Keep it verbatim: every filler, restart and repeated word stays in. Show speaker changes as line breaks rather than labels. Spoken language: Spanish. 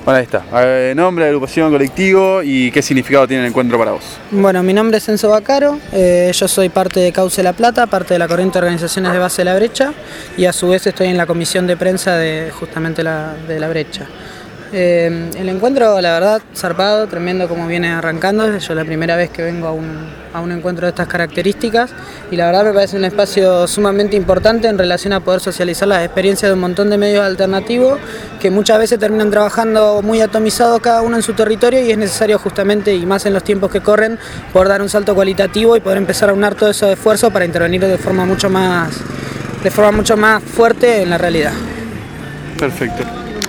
Bueno, ahí está. Eh, nombre, agrupación, colectivo y qué significado tiene el encuentro para vos.
Bueno, mi nombre es Enzo Bacaro, eh, yo soy parte de Cauce La Plata, parte de la corriente de organizaciones de base de La Brecha y a su vez estoy en la comisión de prensa de justamente la, de La Brecha. Eh, el encuentro, la verdad, zarpado, tremendo como viene arrancando. Yo la primera vez que vengo a un, a un encuentro de estas características y la verdad me parece un espacio sumamente importante en relación a poder socializar las experiencias de un montón de medios alternativos que muchas veces terminan trabajando muy atomizados cada uno en su territorio y es necesario justamente, y más en los tiempos que corren, poder dar un salto cualitativo y poder empezar a unar todo ese esfuerzo para intervenir de forma mucho más, de forma mucho más fuerte en la realidad.
Perfecto.